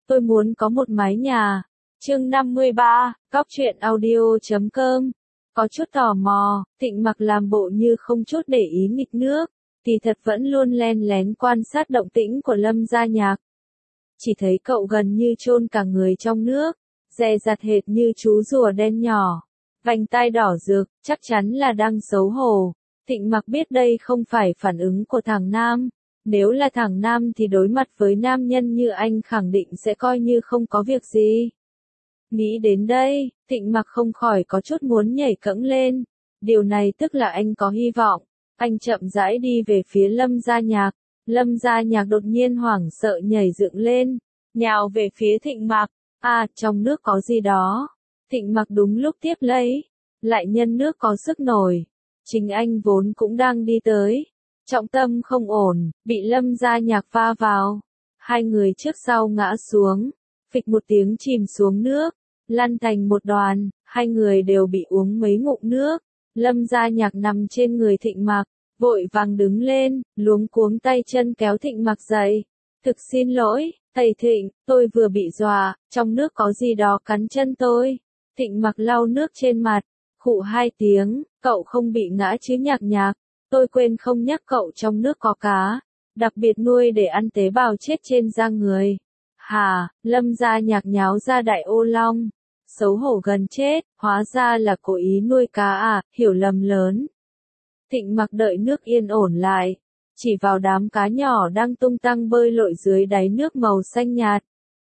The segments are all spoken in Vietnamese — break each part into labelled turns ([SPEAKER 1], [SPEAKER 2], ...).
[SPEAKER 1] Tôi muốn có một mái nhà. Chương 53, Góc truyện audio.com. Có chút tò mò, Thịnh Mặc làm bộ như không chút để ý nghịch nước, thì thật vẫn luôn len lén quan sát động tĩnh của Lâm Gia Nhạc. Chỉ thấy cậu gần như chôn cả người trong nước, dè dặt hệt như chú rùa đen nhỏ, vành tai đỏ rực, chắc chắn là đang xấu hổ. Thịnh Mặc biết đây không phải phản ứng của thằng nam. Nếu là thằng nam thì đối mặt với nam nhân như anh khẳng định sẽ coi như không có việc gì. Nghĩ đến đây, Thịnh Mặc không khỏi có chút muốn nhảy cẫng lên. Điều này tức là anh có hy vọng. Anh chậm rãi đi về phía Lâm Gia Nhạc. Lâm Gia Nhạc đột nhiên hoảng sợ nhảy dựng lên, nhào về phía Thịnh Mặc. À, trong nước có gì đó. Thịnh Mặc đúng lúc tiếp lấy, lại nhân nước có sức nổi. Chính anh vốn cũng đang đi tới. Trọng tâm không ổn, bị Lâm Gia Nhạc va vào. Hai người trước sau ngã xuống, phịch một tiếng chìm xuống nước, lăn thành một đoàn, hai người đều bị uống mấy ngụm nước. Lâm Gia Nhạc nằm trên người Thịnh Mặc, vội vàng đứng lên, luống cuống tay chân kéo Thịnh Mặc dậy. Thực xin lỗi, thầy Thịnh, tôi vừa bị dọa, trong nước có gì đó cắn chân tôi. Thịnh Mặc lau nước trên mặt, khụ hai tiếng, cậu không bị ngã chứ Nhạc Nhạc. Tôi quên không nhắc cậu trong nước có cá, đặc biệt nuôi để ăn tế bào chết trên da người. Hà, Lâm Gia Nhạc nháo ra đại ô long, xấu hổ gần chết, hóa ra là cố ý nuôi cá à, hiểu lầm lớn. Thịnh Mặc đợi nước yên ổn lại, chỉ vào đám cá nhỏ đang tung tăng bơi lội dưới đáy nước màu xanh nhạt.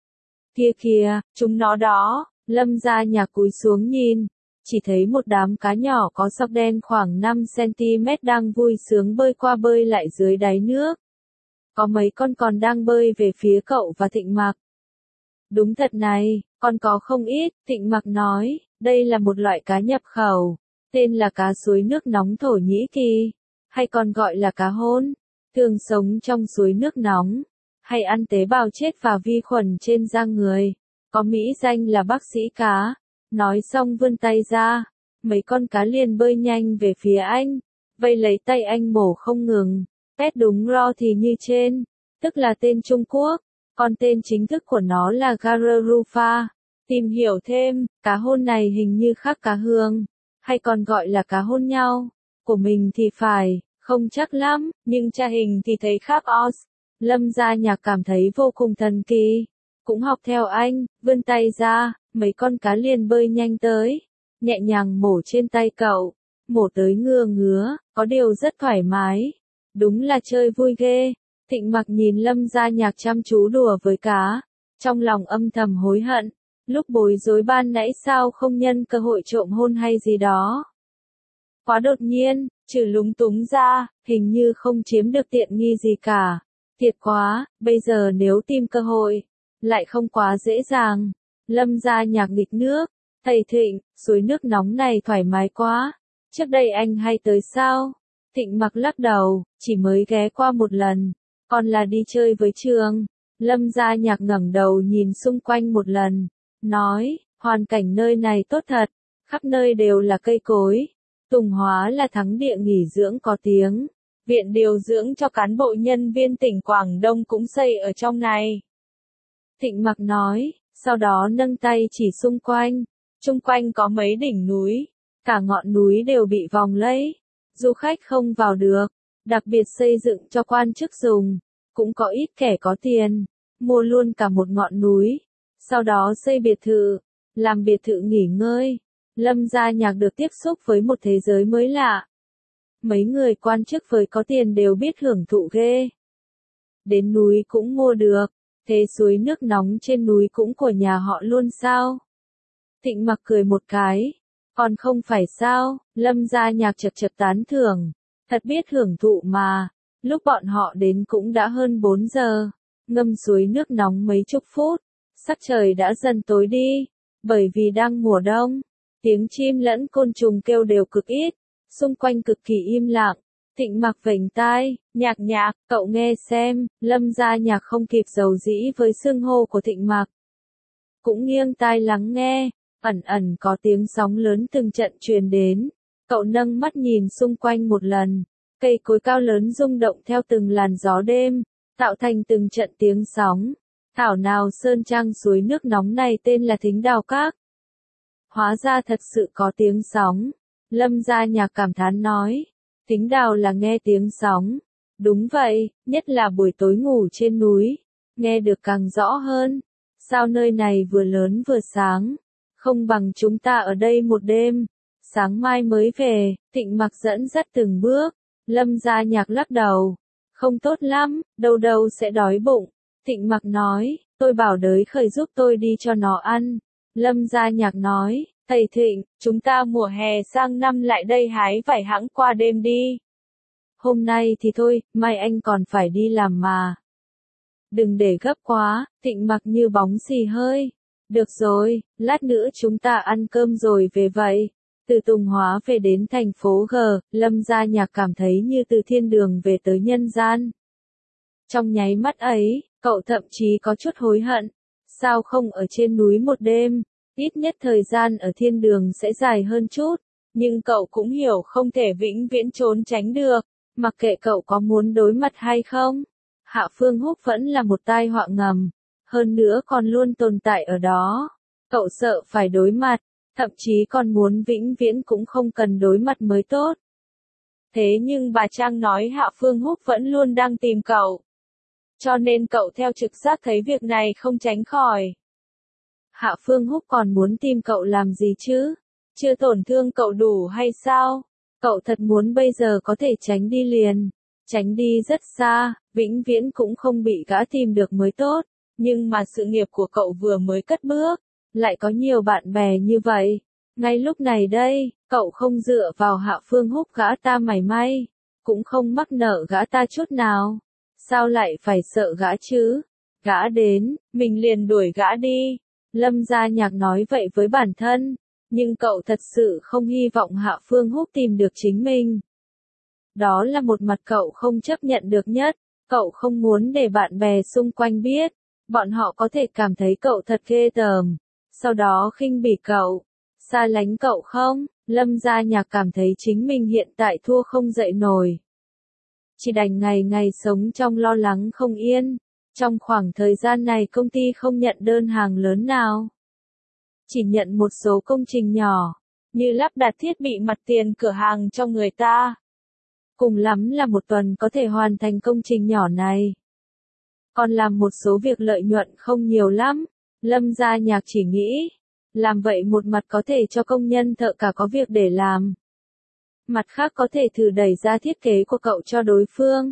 [SPEAKER 1] Kia kìa, chúng nó đó. Lâm Gia Nhạc cúi xuống nhìn, chỉ thấy một đám cá nhỏ có sọc đen khoảng 5 cm đang vui sướng bơi qua bơi lại dưới đáy nước. Có mấy con còn đang bơi về phía cậu và Thịnh Mặc. Đúng thật này, còn có không ít, Thịnh Mặc nói, đây là một loại cá nhập khẩu, tên là cá suối nước nóng Thổ Nhĩ Kỳ, hay còn gọi là cá hôn, thường sống trong suối nước nóng, hay ăn tế bào chết và vi khuẩn trên da người, có mỹ danh là bác sĩ cá. Nói xong vươn tay ra, mấy con cá liền bơi nhanh về phía anh, vây lấy tay anh mổ không ngừng. Pet đúng ro thì như trên, tức là tên Trung Quốc, còn tên chính thức của nó là Garufa. Tìm hiểu thêm, cá hôn này hình như khác cá hương, hay còn gọi là cá hôn nhau. Của mình thì phải, không chắc lắm, nhưng tra hình thì thấy khác os. Lâm Gia Nhạc cảm thấy vô cùng thần kỳ, cũng học theo anh, vươn tay ra. Mấy con cá liền bơi nhanh tới, nhẹ nhàng mổ trên tay cậu, mổ tới ngứa ngứa, có điều rất thoải mái. Đúng là chơi vui ghê. Thịnh Mặc nhìn Lâm Gia Nhạc chăm chú đùa với cá, trong lòng âm thầm hối hận, lúc bối rối ban nãy sao không nhân cơ hội trộm hôn hay gì đó. Quá đột nhiên, trừ lúng túng ra, hình như không chiếm được tiện nghi gì cả. Thiệt quá, bây giờ nếu tìm cơ hội, lại không quá dễ dàng. Lâm Gia Nhạc nghịch nước, thầy Thịnh, suối nước nóng này thoải mái quá, trước đây anh hay tới sao? Thịnh Mặc lắc đầu, chỉ mới ghé qua một lần, còn là đi chơi với trường. Lâm Gia Nhạc ngẩng đầu nhìn xung quanh một lần, nói, hoàn cảnh nơi này tốt thật, khắp nơi đều là cây cối, Tùng Hóa là thắng địa nghỉ dưỡng có tiếng, viện điều dưỡng cho cán bộ nhân viên tỉnh Quảng Đông cũng xây ở trong này. Thịnh Mặc nói. Sau đó nâng tay chỉ xung quanh có mấy đỉnh núi, cả ngọn núi đều bị vòng lấy, du khách không vào được, đặc biệt xây dựng cho quan chức dùng, cũng có ít kẻ có tiền, mua luôn cả một ngọn núi, sau đó xây biệt thự, làm biệt thự nghỉ ngơi. Lâm Gia Nhạc được tiếp xúc với một thế giới mới lạ. Mấy người quan chức với có tiền đều biết hưởng thụ ghê. Đến núi cũng mua được. Thế suối nước nóng trên núi cũng của nhà họ luôn sao? Thịnh Mặc cười một cái. Còn không phải sao? Lâm Gia Nhạc chật chật tán thưởng. Thật biết hưởng thụ mà. Lúc bọn họ đến cũng đã hơn 4 giờ. Ngâm suối nước nóng mấy chục phút. Sắc trời đã dần tối đi. Bởi vì đang mùa đông. Tiếng chim lẫn côn trùng kêu đều cực ít. Xung quanh cực kỳ im lặng. Thịnh Mặc vểnh tai, Nhạc Nhạc, cậu nghe xem. Lâm Gia Nhạc không kịp giàu dĩ với xưng hô của Thịnh Mặc. Cũng nghiêng tai lắng nghe, ẩn ẩn có tiếng sóng lớn từng trận truyền đến. Cậu nâng mắt nhìn xung quanh một lần, cây cối cao lớn rung động theo từng làn gió đêm, tạo thành từng trận tiếng sóng. Thảo nào sơn trang suối nước nóng này tên là Thính Đào Các. Hóa ra thật sự có tiếng sóng. Lâm Gia Nhạc cảm thán nói. Thính đào là nghe tiếng sóng. Đúng vậy, nhất là buổi tối ngủ trên núi. Nghe được càng rõ hơn. Sao nơi này vừa lớn vừa sáng. Không bằng chúng ta ở đây một đêm. Sáng mai mới về, Thịnh Mặc dẫn dắt từng bước. Lâm Gia Nhạc lắc đầu. Không tốt lắm, đâu đâu sẽ đói bụng. Thịnh Mặc nói, tôi bảo đới khởi giúp tôi đi cho nó ăn. Lâm Gia Nhạc nói, thầy Thịnh, chúng ta mùa hè sang năm lại đây hái vải hãng qua đêm đi. Hôm nay thì thôi, mai anh còn phải đi làm mà. Đừng để gấp quá, Thịnh Mặc như bóng xì hơi. Được rồi, lát nữa chúng ta ăn cơm rồi về vậy. Từ Tùng Hóa về đến thành phố G, Lâm Gia Nhạc cảm thấy như từ thiên đường về tới nhân gian. Trong nháy mắt ấy, cậu thậm chí có chút hối hận. Sao không ở trên núi một đêm? Ít nhất thời gian ở thiên đường sẽ dài hơn chút. Nhưng cậu cũng hiểu không thể vĩnh viễn trốn tránh được. Mặc kệ cậu có muốn đối mặt hay không. Hạ Phương Húc vẫn là một tai họa ngầm. Hơn nữa còn luôn tồn tại ở đó. Cậu sợ phải đối mặt. Thậm chí còn muốn vĩnh viễn cũng không cần đối mặt mới tốt. Thế nhưng bà Trang nói Hạ Phương Húc vẫn luôn đang tìm cậu. Cho nên cậu theo trực giác thấy việc này không tránh khỏi. Hạ Phương Húc còn muốn tìm cậu làm gì chứ? Chưa tổn thương cậu đủ hay sao? Cậu thật muốn bây giờ có thể tránh đi liền. Tránh đi rất xa, vĩnh viễn cũng không bị gã tìm được mới tốt. Nhưng mà sự nghiệp của cậu vừa mới cất bước. Lại có nhiều bạn bè như vậy. Ngay lúc này đây, cậu không dựa vào Hạ Phương Húc gã ta mảy may. Cũng không mắc nợ gã ta chút nào. Sao lại phải sợ gã chứ? Gã đến, mình liền đuổi gã đi. Lâm Gia Nhạc nói vậy với bản thân. Nhưng cậu thật sự không hy vọng Hạ Phương Húc tìm được chính mình. Đó là một mặt cậu không chấp nhận được nhất. Cậu không muốn để bạn bè xung quanh biết. Bọn họ có thể cảm thấy cậu thật ghê tởm. Sau đó khinh bỉ cậu. Xa lánh cậu không? Lâm Gia Nhạc cảm thấy chính mình hiện tại thua không dậy nổi. Chỉ đành ngày ngày sống trong lo lắng không yên. Trong khoảng thời gian này công ty không nhận đơn hàng lớn nào. Chỉ nhận một số công trình nhỏ, như lắp đặt thiết bị mặt tiền cửa hàng cho người ta. Cùng lắm là một tuần có thể hoàn thành công trình nhỏ này. Còn làm một số việc lợi nhuận không nhiều lắm. Lâm Gia Nhạc chỉ nghĩ, làm vậy một mặt có thể cho công nhân thợ cả có việc để làm. Mặt khác có thể thử đẩy ra thiết kế của cậu cho đối phương.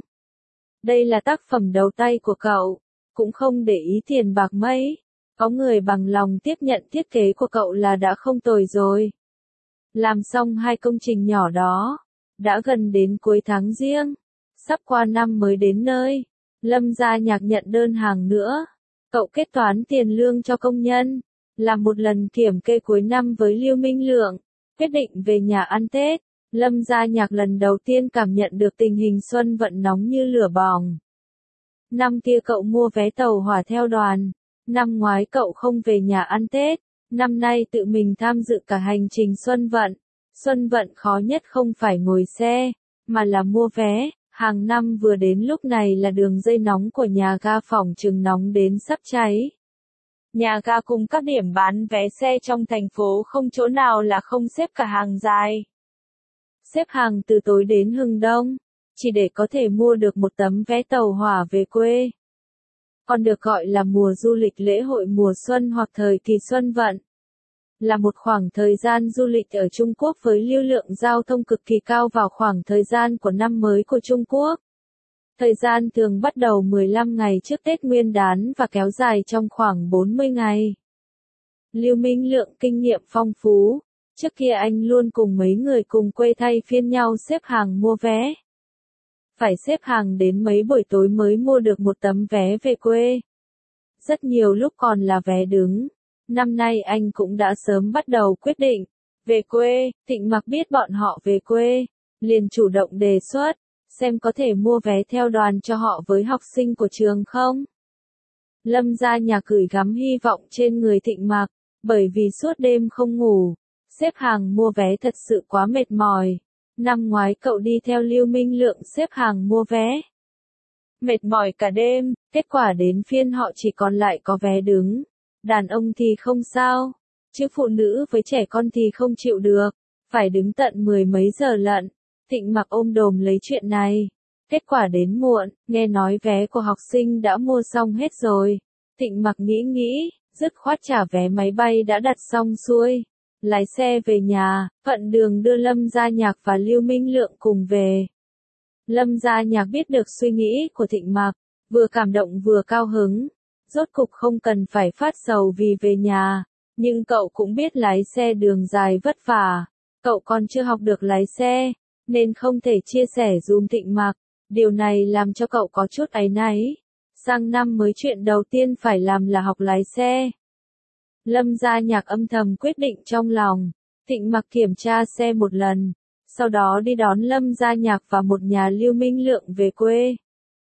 [SPEAKER 1] Đây là tác phẩm đầu tay của cậu, cũng không để ý tiền bạc mấy. Có người bằng lòng tiếp nhận thiết kế của cậu là đã không tồi rồi. Làm xong 2 công trình nhỏ đó, đã gần đến cuối tháng Giêng, sắp qua năm mới đến nơi. Lâm Gia Nhạc nhận đơn hàng nữa. Cậu kết toán tiền lương cho công nhân, làm một lần kiểm kê cuối năm với Lưu Minh Lượng, quyết định về nhà ăn Tết. Lâm Gia Nhạc lần đầu tiên cảm nhận được tình hình xuân vận nóng như lửa bỏng. Năm kia cậu mua vé tàu hỏa theo đoàn. Năm ngoái cậu không về nhà ăn Tết. Năm nay tự mình tham dự cả hành trình xuân vận. Xuân vận khó nhất không phải ngồi xe, mà là mua vé. Hàng năm vừa đến lúc này là đường dây nóng của nhà ga phòng chừng nóng đến sắp cháy. Nhà ga cùng các điểm bán vé xe trong thành phố không chỗ nào là không xếp cả hàng dài. Xếp hàng từ tối đến hừng đông, chỉ để có thể mua được một tấm vé tàu hỏa về quê. Còn được gọi là mùa du lịch lễ hội mùa xuân hoặc thời kỳ xuân vận. Là một khoảng thời gian du lịch ở Trung Quốc với lưu lượng giao thông cực kỳ cao vào khoảng thời gian của năm mới của Trung Quốc. Thời gian thường bắt đầu 15 ngày trước Tết Nguyên đán và kéo dài trong khoảng 40 ngày. Lưu Minh Lượng kinh nghiệm phong phú. Trước kia anh luôn cùng mấy người cùng quê thay phiên nhau xếp hàng mua vé. Phải xếp hàng đến mấy buổi tối mới mua được một tấm vé về quê. Rất nhiều lúc còn là vé đứng. Năm nay anh cũng đã sớm bắt đầu quyết định. Về quê, Thịnh Mặc biết bọn họ về quê. Liền chủ động đề xuất, xem có thể mua vé theo đoàn cho họ với học sinh của trường không. Lâm Gia Nhạc gửi gắm hy vọng trên người Thịnh Mặc, bởi vì suốt đêm không ngủ. Xếp hàng mua vé thật sự quá mệt mỏi. Năm ngoái cậu đi theo Lưu Minh Lượng xếp hàng mua vé. mệt mỏi cả đêm, kết quả đến phiên họ chỉ còn lại có vé đứng. Đàn ông thì không sao, chứ phụ nữ với trẻ con thì không chịu được, phải đứng tận 10 mấy giờ lận. Thịnh Mặc ôm đồm lấy chuyện này. Kết quả đến muộn, nghe nói vé của học sinh đã mua xong hết rồi. Thịnh Mặc nghĩ, dứt khoát trả vé máy bay đã đặt xong xuôi. Lái xe về nhà, thuận đường đưa Lâm Gia Nhạc và Lưu Minh Lượng cùng về. Lâm Gia Nhạc biết được suy nghĩ của Thịnh Mặc, vừa cảm động vừa cao hứng. Rốt cục không cần phải phát sầu vì về nhà, nhưng cậu cũng biết lái xe đường dài vất vả. Cậu còn chưa học được lái xe, nên không thể chia sẻ dùm Thịnh Mặc. Điều này làm cho cậu có chút áy náy. Sang năm mới chuyện đầu tiên phải làm là học lái xe. Lâm Gia Nhạc âm thầm quyết định trong lòng. Thịnh Mặc kiểm tra xe một lần, sau đó đi đón Lâm Gia Nhạc và một nhà Lưu Minh Lượng về quê.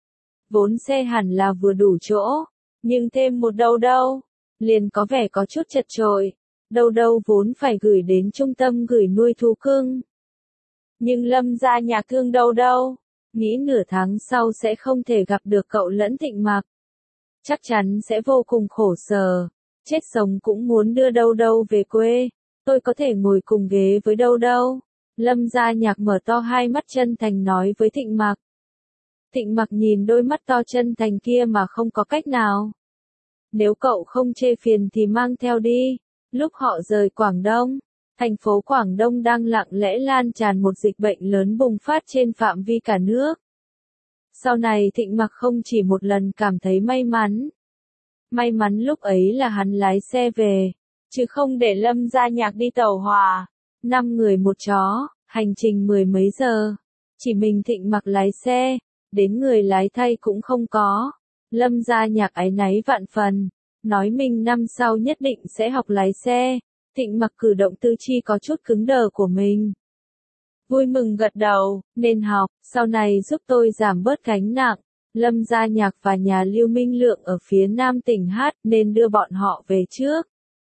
[SPEAKER 1] Vốn xe hẳn là vừa đủ chỗ, nhưng thêm một đâu, liền có vẻ có chút chật chội. Đâu vốn phải gửi đến trung tâm gửi nuôi thú cưng. Nhưng Lâm Gia Nhạc thương đâu, nghĩ nửa tháng sau sẽ không thể gặp được cậu lẫn Thịnh Mặc. Chắc chắn sẽ vô cùng khổ sở, chết sống cũng muốn đưa đâu về quê. Tôi có thể ngồi cùng ghế với đâu. Lâm Gia Nhạc mở to hai mắt chân thành nói với Thịnh Mặc. Thịnh Mặc nhìn đôi mắt to chân thành kia mà không có cách nào. Nếu cậu không chê phiền thì mang theo đi. Lúc họ rời Quảng Đông, thành phố Quảng Đông đang lặng lẽ lan tràn một dịch bệnh lớn bùng phát trên phạm vi cả nước. Sau này Thịnh Mặc không chỉ một lần cảm thấy may mắn. May mắn lúc ấy là hắn lái xe về, chứ không để Lâm Gia Nhạc đi tàu hỏa. 5 người một chó, hành trình 10 mấy giờ. Chỉ mình Thịnh Mặc lái xe, đến người lái thay cũng không có. Lâm Gia Nhạc áy náy vạn phần, nói mình năm sau nhất định sẽ học lái xe. Thịnh Mặc cử động tư chi có chút cứng đờ của mình. Vui mừng gật đầu, nên học, sau này giúp tôi giảm bớt gánh nặng. Lâm Gia Nhạc và nhà Lưu Minh Lượng ở phía nam tỉnh Hát nên đưa bọn họ về trước.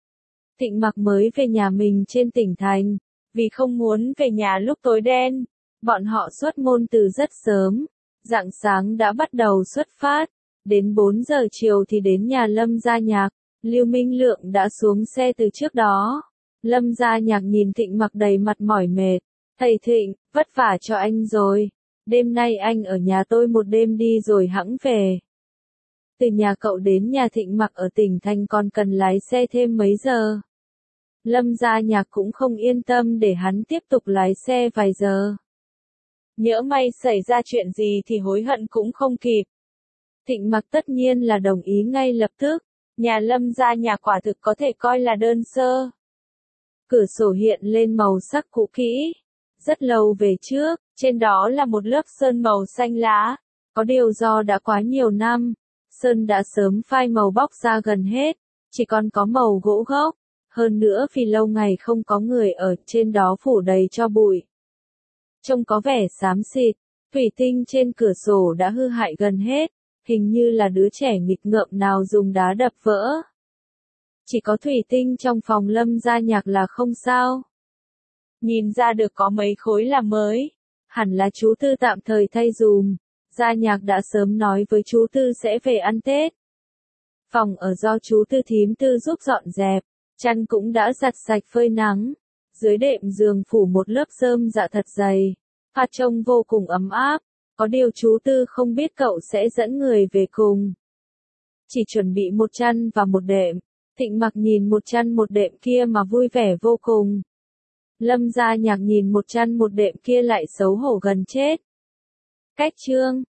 [SPEAKER 1] Thịnh Mặc mới về nhà mình trên tỉnh thành, vì không muốn về nhà lúc tối đen. Bọn họ xuất môn từ rất sớm, rạng sáng đã bắt đầu xuất phát, đến 4 giờ chiều thì đến nhà Lâm Gia Nhạc. Lưu Minh Lượng đã xuống xe từ trước đó. Lâm Gia Nhạc nhìn Thịnh Mặc đầy mặt mỏi mệt. Thầy Thịnh, vất vả cho anh rồi. Đêm nay anh ở nhà tôi một đêm đi rồi hẵng về. Từ nhà cậu đến nhà Thịnh Mặc ở tỉnh thành còn cần lái xe thêm mấy giờ. Lâm Gia Nhạc cũng không yên tâm để hắn tiếp tục lái xe vài giờ. Nhỡ may xảy ra chuyện gì thì hối hận cũng không kịp. Thịnh Mặc tất nhiên là đồng ý ngay lập tức. Nhà Lâm Gia Nhạc quả thực có thể coi là đơn sơ. Cửa sổ hiện lên màu sắc cũ kỹ. Rất lâu về trước, trên đó là một lớp sơn màu xanh lá. Có điều do đã quá nhiều năm, sơn đã sớm phai màu bóc ra gần hết, chỉ còn có màu gỗ gốc. Hơn nữa vì lâu ngày không có người ở trên đó phủ đầy tro bụi. Trông có vẻ xám xịt, thủy tinh trên cửa sổ đã hư hại gần hết, hình như là đứa trẻ nghịch ngợm nào dùng đá đập vỡ. Chỉ có thủy tinh trong phòng Lâm Gia Nhạc là không sao. Nhìn ra được có mấy khối là mới, hẳn là chú Tư tạm thời thay dùm. Gia Nhạc đã sớm nói với chú Tư sẽ về ăn Tết. Phòng ở do chú Tư thím Tư giúp dọn dẹp, chăn cũng đã giặt sạch phơi nắng. Dưới đệm giường phủ một lớp rơm dạ thật dày, phát trông vô cùng ấm áp. Có điều chú Tư không biết cậu sẽ dẫn người về cùng. Chỉ chuẩn bị một chăn và một đệm. Thịnh Mặc nhìn một chăn một đệm kia mà vui vẻ vô cùng. Lâm Gia Nhạc nhìn một chăn một đệm kia lại xấu hổ gần chết. Cách chương